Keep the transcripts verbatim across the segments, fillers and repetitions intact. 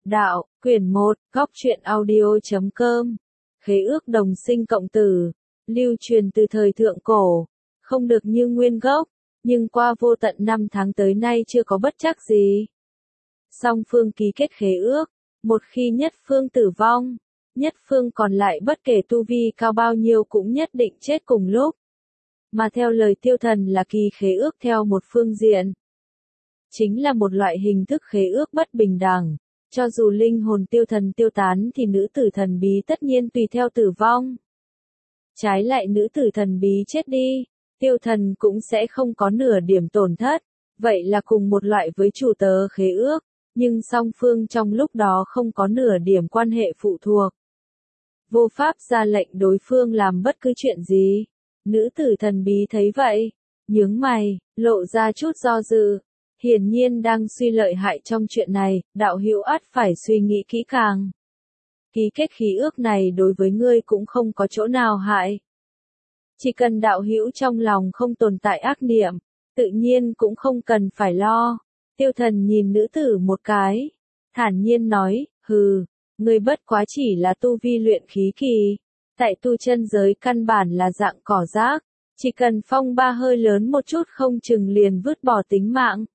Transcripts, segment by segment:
Đạo, quyển một, góc truyện audio chấm com. Khế ước đồng sinh cộng tử, lưu truyền từ thời thượng cổ, không được như nguyên gốc, nhưng qua vô tận năm tháng tới nay chưa có bất trắc gì. Song phương ký kết khế ước, một khi nhất phương tử vong, nhất phương còn lại bất kể tu vi cao bao nhiêu cũng nhất định chết cùng lúc. Mà theo lời Tiêu Thần là ký khế ước theo một phương diện. Chính là một loại hình thức khế ước bất bình đẳng. Cho dù linh hồn Tiêu Thần tiêu tán thì nữ tử thần bí tất nhiên tùy theo tử vong. Trái lại nữ tử thần bí chết đi, Tiêu Thần cũng sẽ không có nửa điểm tổn thất. Vậy là cùng một loại với chủ tớ khế ước, nhưng song phương trong lúc đó không có nửa điểm quan hệ phụ thuộc. Vô pháp ra lệnh đối phương làm bất cứ chuyện gì. Nữ tử thần bí thấy vậy, nhướng mày, lộ ra chút do dự. Hiển nhiên đang suy lợi hại trong chuyện này, đạo hữu ắt phải suy nghĩ kỹ càng. Ký kết khí ước này đối với ngươi cũng không có chỗ nào hại. Chỉ cần đạo hữu trong lòng không tồn tại ác niệm, tự nhiên cũng không cần phải lo. Tiêu Thần nhìn nữ tử một cái, thản nhiên nói, hừ, ngươi bất quá chỉ là tu vi luyện khí kỳ. Tại tu chân giới căn bản là dạng cỏ rác, chỉ cần phong ba hơi lớn một chút không chừng liền vứt bỏ tính mạng.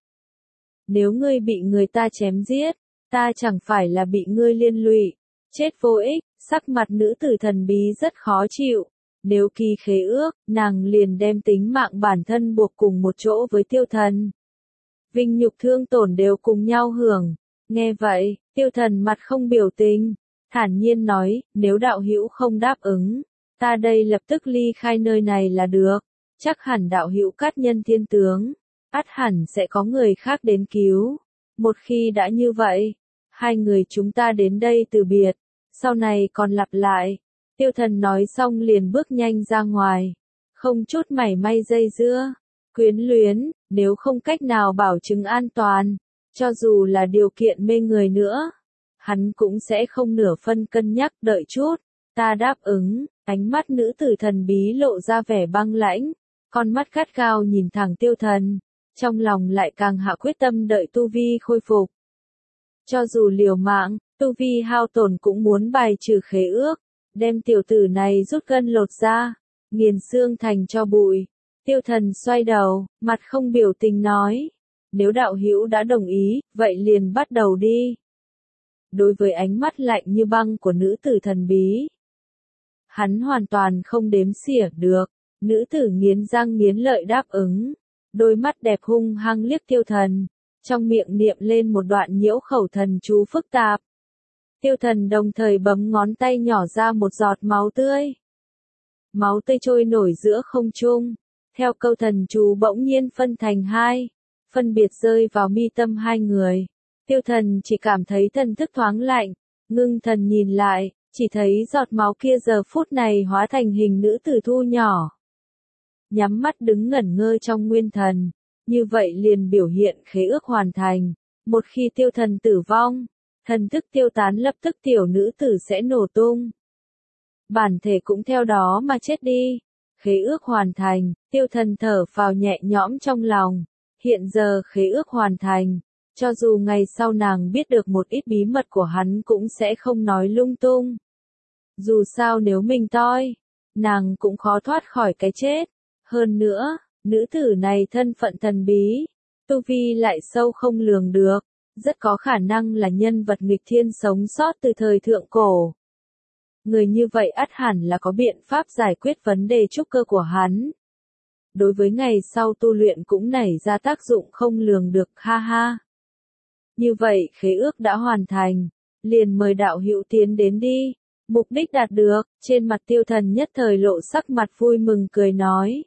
Nếu ngươi bị người ta chém giết, ta chẳng phải là bị ngươi liên lụy, chết vô ích. Sắc mặt nữ tử thần bí rất khó chịu. Nếu ký khế ước, nàng liền đem tính mạng bản thân buộc cùng một chỗ với Tiêu Thần. Vinh nhục thương tổn đều cùng nhau hưởng. Nghe vậy, Tiêu Thần mặt không biểu tình, thản nhiên nói, nếu đạo hữu không đáp ứng, ta đây lập tức ly khai nơi này là được. Chắc hẳn đạo hữu cát nhân thiên tướng, ắt hẳn sẽ có người khác đến cứu. Một khi đã như vậy, hai người chúng ta đến đây từ biệt, sau này còn lặp lại. Tiêu Thần nói xong liền bước nhanh ra ngoài, không chút mảy may dây dưa, quyến luyến, nếu không cách nào bảo chứng an toàn, cho dù là điều kiện mê người nữa, hắn cũng sẽ không nửa phân cân nhắc. Đợi chút, ta đáp ứng. Ánh mắt nữ tử thần bí lộ ra vẻ băng lãnh, con mắt gắt gao nhìn thẳng Tiêu Thần, trong lòng lại càng hạ quyết tâm đợi tu vi khôi phục. Cho dù liều mạng, tu vi hao tổn cũng muốn bài trừ khế ước, đem tiểu tử này rút gân lột ra, nghiền xương thành cho bụi. Tiêu Thần xoay đầu, mặt không biểu tình nói, nếu đạo hữu đã đồng ý, vậy liền bắt đầu đi. Đối với ánh mắt lạnh như băng của nữ tử thần bí, hắn hoàn toàn không đếm xỉa được. Nữ tử nghiến răng nghiến lợi đáp ứng, đôi mắt đẹp hung hăng liếc Tiêu Thần, trong miệng niệm lên một đoạn nhiễu khẩu thần chú phức tạp. Tiêu Thần đồng thời bấm ngón tay nhỏ ra một giọt máu tươi. Máu tươi trôi nổi giữa không trung, theo câu thần chú bỗng nhiên phân thành hai, phân biệt rơi vào mi tâm hai người. Tiêu Thần chỉ cảm thấy thần thức thoáng lạnh, ngưng thần nhìn lại, chỉ thấy giọt máu kia giờ phút này hóa thành hình nữ tử thu nhỏ. Nhắm mắt đứng ngẩn ngơ trong nguyên thần, như vậy liền biểu hiện khế ước hoàn thành. Một khi Tiêu Thần tử vong, thần thức tiêu tán lập tức tiểu nữ tử sẽ nổ tung. Bản thể cũng theo đó mà chết đi. Khế ước hoàn thành, Tiêu Thần thở phào nhẹ nhõm trong lòng. Hiện giờ khế ước hoàn thành, cho dù ngày sau nàng biết được một ít bí mật của hắn cũng sẽ không nói lung tung. Dù sao nếu mình toi, nàng cũng khó thoát khỏi cái chết. Hơn nữa, nữ tử này thân phận thần bí, tu vi lại sâu không lường được, rất có khả năng là nhân vật nghịch thiên sống sót từ thời thượng cổ. Người như vậy ắt hẳn là có biện pháp giải quyết vấn đề trúc cơ của hắn. Đối với ngày sau tu luyện cũng nảy ra tác dụng không lường được, ha ha. Như vậy khế ước đã hoàn thành, liền mời đạo hữu tiến đến đi. Mục đích đạt được, trên mặt Tiêu Thần nhất thời lộ sắc mặt vui mừng cười nói.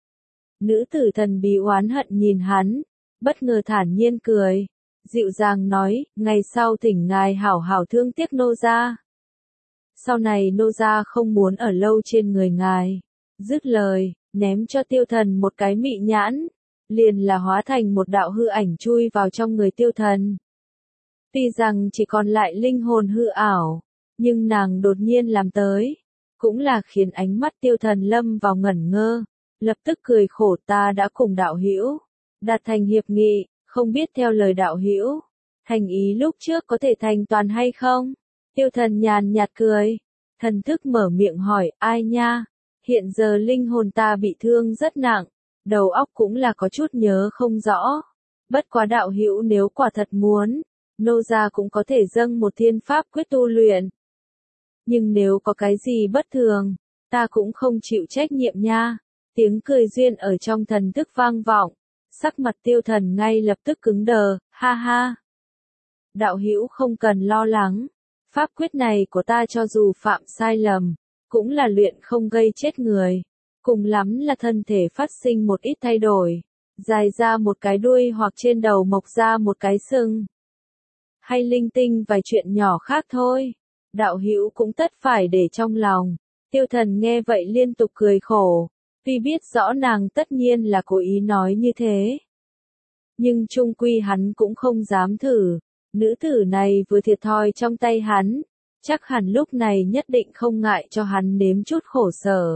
Nữ tử thần bí oán hận nhìn hắn, bất ngờ thản nhiên cười, dịu dàng nói, ngày sau thỉnh ngài hảo hảo thương tiếc nô gia. Sau này nô gia không muốn ở lâu trên người ngài. Dứt lời, ném cho Tiêu Thần một cái mị nhãn, liền là hóa thành một đạo hư ảnh chui vào trong người Tiêu Thần. Tuy rằng chỉ còn lại linh hồn hư ảo, nhưng nàng đột nhiên làm tới, cũng là khiến ánh mắt Tiêu Thần lâm vào ngẩn ngơ, lập tức cười khổ, ta đã cùng đạo hữu đạt thành hiệp nghị, không biết theo lời đạo hữu, Thành ý lúc trước có thể thành toàn hay không? Tiêu thần nhàn nhạt cười. Thần thức mở miệng hỏi, ai nha? Hiện giờ linh hồn ta bị thương rất nặng, đầu óc cũng là có chút nhớ không rõ. Bất quá đạo hữu nếu quả thật muốn, nô gia cũng có thể dâng một thiên pháp quyết tu luyện. Nhưng nếu có cái gì bất thường, ta cũng không chịu trách nhiệm nha. Tiếng cười duyên ở trong thần thức vang vọng, sắc mặt tiêu thần ngay lập tức cứng đờ, ha ha. Đạo hữu không cần lo lắng, pháp quyết này của ta cho dù phạm sai lầm, cũng là luyện không gây chết người. Cùng lắm là thân thể phát sinh một ít thay đổi, dài ra một cái đuôi hoặc trên đầu mọc ra một cái sừng. Hay linh tinh vài chuyện nhỏ khác thôi. Đạo hữu cũng tất phải để trong lòng. Tiêu thần nghe vậy liên tục cười khổ, tuy biết rõ nàng tất nhiên là cố ý nói như thế. Nhưng chung quy hắn cũng không dám thử, nữ tử này vừa thiệt thòi trong tay hắn, chắc hẳn lúc này nhất định không ngại cho hắn nếm chút khổ sở.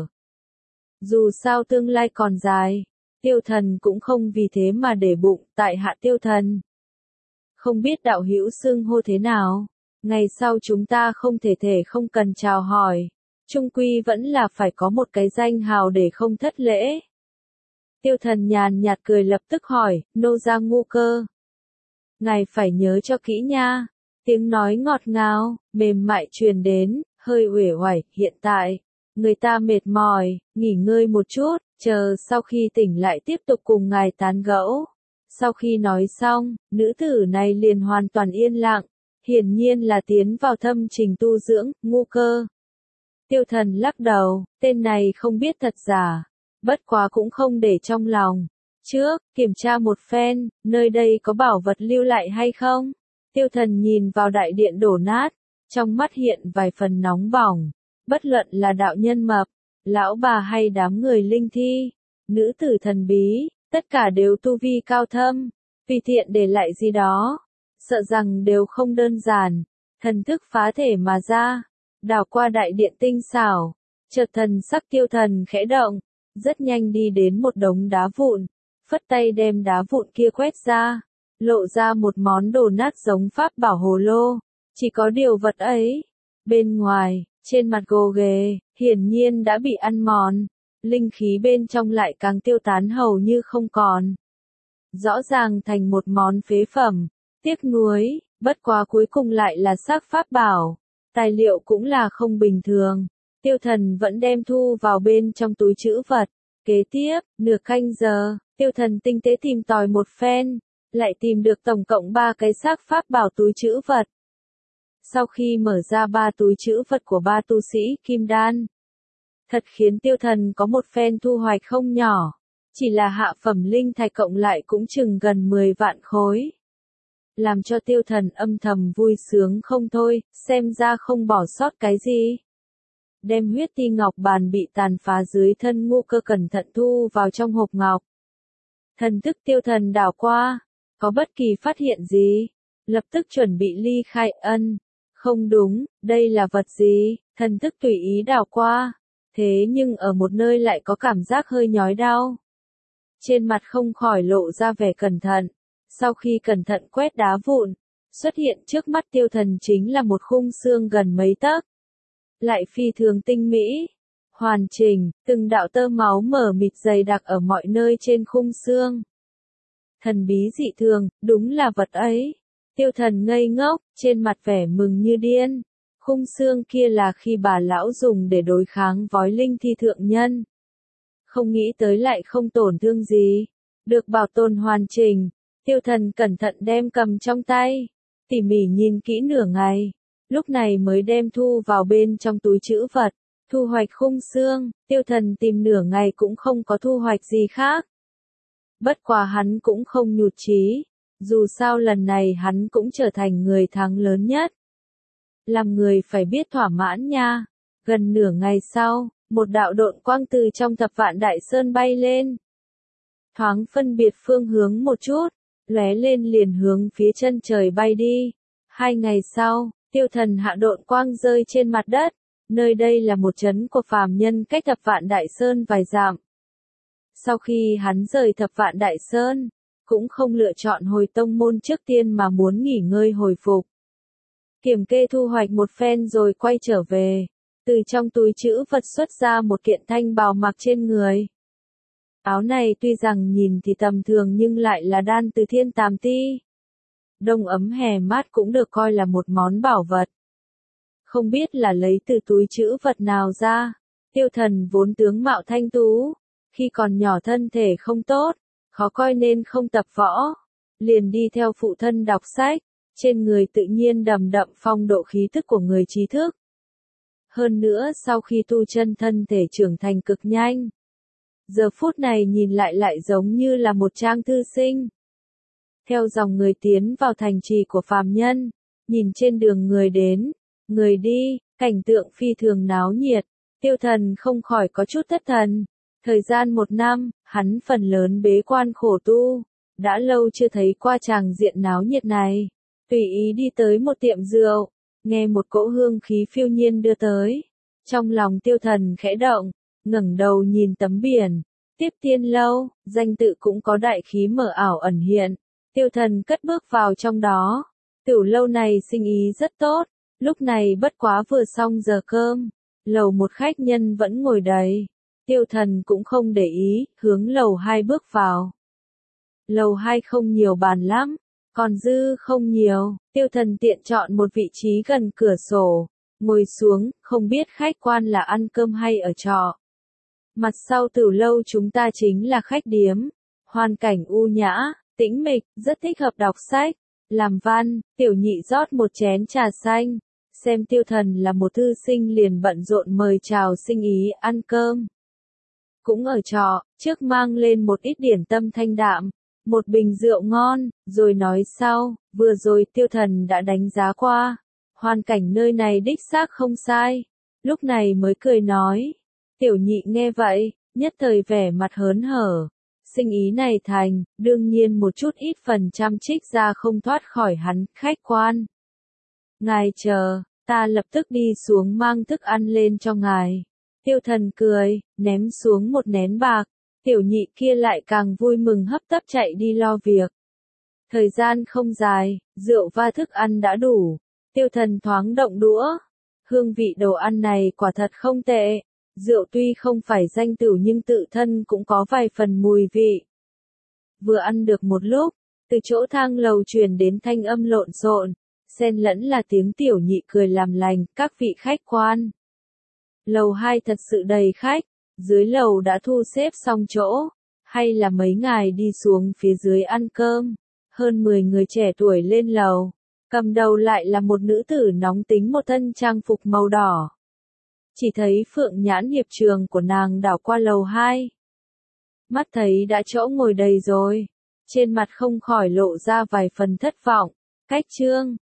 Dù sao tương lai còn dài, tiêu thần cũng không vì thế mà để bụng tại hạ tiêu thần. Không biết đạo hữu xưng hô thế nào, ngày sau chúng ta không thể thể không cần chào hỏi, chung quy vẫn là phải có một cái danh hào để không thất lễ. Tiêu thần nhàn nhạt cười lập tức hỏi, nô gia Ngu Cơ. Ngài phải nhớ cho kỹ nha. Tiếng nói ngọt ngào, mềm mại truyền đến, hơi uể oải, hiện tại, người ta mệt mỏi, nghỉ ngơi một chút, chờ sau khi tỉnh lại tiếp tục cùng ngài tán gẫu. Sau khi nói xong, nữ tử này liền hoàn toàn yên lặng, hiển nhiên là tiến vào thâm trình tu dưỡng, Ngu Cơ. Tiêu thần lắc đầu, tên này không biết thật giả, bất quá cũng không để trong lòng. Trước, kiểm tra một phen, nơi đây có bảo vật lưu lại hay không? Tiêu thần nhìn vào đại điện đổ nát, trong mắt hiện vài phần nóng bỏng. Bất luận là đạo nhân mập, lão bà hay đám người linh thi, nữ tử thần bí, tất cả đều tu vi cao thâm, tùy tiện để lại gì đó, sợ rằng đều không đơn giản. Thần thức phá thể mà ra, đảo qua đại điện tinh xảo, chợt thần sắc tiêu thần khẽ động, rất nhanh đi đến một đống đá vụn, phất tay đem đá vụn kia quét ra, lộ ra một món đồ nát giống pháp bảo hồ lô, chỉ có điều vật ấy, bên ngoài, trên mặt gồ ghề, hiển nhiên đã bị ăn mòn, linh khí bên trong lại càng tiêu tán hầu như không còn. Rõ ràng thành một món phế phẩm, tiếc nuối, bất quá cuối cùng lại là xác pháp bảo, tài liệu cũng là không bình thường. Tiêu thần vẫn đem thu vào bên trong túi trữ vật. Kế tiếp, nửa canh giờ, tiêu thần tinh tế tìm tòi một phen, lại tìm được tổng cộng ba cái xác pháp bảo túi trữ vật. Sau khi mở ra ba túi trữ vật của ba tu sĩ kim đan, thật khiến tiêu thần có một phen thu hoạch không nhỏ, chỉ là hạ phẩm linh thạch cộng lại cũng chừng gần mười vạn khối. Làm cho tiêu thần âm thầm vui sướng không thôi, xem ra không bỏ sót cái gì. Đem huyết ti ngọc bàn bị tàn phá dưới thân Ngu Cơ cẩn thận thu vào trong hộp ngọc. Thần thức tiêu thần đảo qua, có bất kỳ phát hiện gì, lập tức chuẩn bị ly khai. Ân, không đúng, đây là vật gì? Thần thức tùy ý đảo qua, thế nhưng ở một nơi lại có cảm giác hơi nhói đau. Trên mặt không khỏi lộ ra vẻ cẩn thận, sau khi cẩn thận quét đá vụn, xuất hiện trước mắt tiêu thần chính là một khung xương gần mấy tấc. Lại phi thường tinh mỹ, hoàn chỉnh, từng đạo tơ máu mờ mịt dày đặc ở mọi nơi trên khung xương. Thần bí dị thường, đúng là vật ấy. Tiêu thần ngây ngốc, trên mặt vẻ mừng như điên. Khung xương kia là khi bà lão dùng để đối kháng vói linh thi thượng nhân. Không nghĩ tới lại không tổn thương gì, được bảo tồn hoàn chỉnh. Tiêu thần cẩn thận đem cầm trong tay, tỉ mỉ nhìn kỹ nửa ngày. Lúc này mới đem thu vào bên trong túi trữ vật, thu hoạch khung xương, tiêu thần tìm nửa ngày cũng không có thu hoạch gì khác. Bất quá hắn cũng không nhụt chí, dù sao lần này hắn cũng trở thành người thắng lớn nhất. Làm người phải biết thỏa mãn nha. Gần nửa ngày sau, một đạo độn quang từ trong thập vạn đại sơn bay lên. Thoáng phân biệt phương hướng một chút, lóe lên liền hướng phía chân trời bay đi. Hai ngày sau, tiêu thần hạ độn quang rơi trên mặt đất, nơi đây là một trấn của phàm nhân cách thập vạn đại sơn vài dặm. Sau khi hắn rời thập vạn đại sơn, cũng không lựa chọn hồi tông môn trước tiên mà muốn nghỉ ngơi hồi phục. Kiểm kê thu hoạch một phen rồi quay trở về, từ trong túi trữ vật xuất ra một kiện thanh bào mặc trên người. Áo này tuy rằng nhìn thì tầm thường nhưng lại là đan từ thiên tàm ti. Đông ấm hè mát cũng được coi là một món bảo vật. Không biết là lấy từ túi trữ vật nào ra, Tiêu Thần vốn tướng mạo thanh tú, khi còn nhỏ thân thể không tốt, khó coi nên không tập võ, liền đi theo phụ thân đọc sách, trên người tự nhiên đầm đậm phong độ khí thức của người trí thức. Hơn nữa sau khi tu chân thân thể trưởng thành cực nhanh, giờ phút này nhìn lại lại giống như là một trang thư sinh. Theo dòng người tiến vào thành trì của phàm nhân, nhìn trên đường người đến, người đi, cảnh tượng phi thường náo nhiệt, Tiêu Thần không khỏi có chút thất thần. Thời gian một năm, hắn phần lớn bế quan khổ tu, đã lâu chưa thấy qua tràng diện náo nhiệt này. Tùy ý đi tới một tiệm rượu, nghe một cỗ hương khí phiêu nhiên đưa tới. Trong lòng Tiêu Thần khẽ động, ngẩng đầu nhìn tấm biển, Tiếp Tiên Lâu, danh tự cũng có đại khí mờ ảo ẩn hiện. Tiêu Thần cất bước vào trong đó. Tiểu lâu này sinh ý rất tốt, lúc này bất quá vừa xong giờ cơm, lầu một khách nhân vẫn ngồi đầy. Tiêu Thần cũng không để ý, hướng lầu hai bước vào. Lầu hai không nhiều bàn lắm, còn dư không nhiều, Tiêu Thần tiện chọn một vị trí gần cửa sổ, ngồi xuống, không biết khách quan là ăn cơm hay ở trọ. Mặt sau tiểu lâu chúng ta chính là khách điếm, hoàn cảnh u nhã, tĩnh mịch, rất thích hợp đọc sách, làm văn. Tiểu Nhị rót một chén trà xanh, xem Tiêu Thần là một thư sinh liền bận rộn mời chào sinh ý ăn cơm. Cũng ở trọ, trước mang lên một ít điển tâm thanh đạm, một bình rượu ngon, rồi nói sau, vừa rồi Tiêu Thần đã đánh giá qua, hoàn cảnh nơi này đích xác không sai, lúc này mới cười nói. Tiểu Nhị nghe vậy, nhất thời vẻ mặt hớn hở, sinh ý này thành, đương nhiên một chút ít phần trăm trích ra không thoát khỏi hắn, khách quan. Ngài chờ, ta lập tức đi xuống mang thức ăn lên cho ngài. Tiêu Thần cười, ném xuống một nén bạc, Tiểu Nhị kia lại càng vui mừng hấp tấp chạy đi lo việc. Thời gian không dài, rượu và thức ăn đã đủ, Tiêu Thần thoáng động đũa. Hương vị đồ ăn này quả thật không tệ, rượu tuy không phải danh tửu nhưng tự thân cũng có vài phần mùi vị. Vừa ăn được một lúc, từ chỗ thang lầu truyền đến thanh âm lộn xộn, xen lẫn là tiếng Tiểu Nhị cười làm lành, các vị khách quan. Lầu hai thật sự đầy khách, dưới lầu đã thu xếp xong chỗ, hay là mấy ngài đi xuống phía dưới ăn cơm. Hơn mười người trẻ tuổi lên lầu, cầm đầu lại là một nữ tử nóng tính một thân trang phục màu đỏ. Chỉ thấy phượng nhãn hiệp trường của nàng đảo qua lầu hai. Mắt thấy đã chỗ ngồi đầy rồi, trên mặt không khỏi lộ ra vài phần thất vọng. Cách Trương,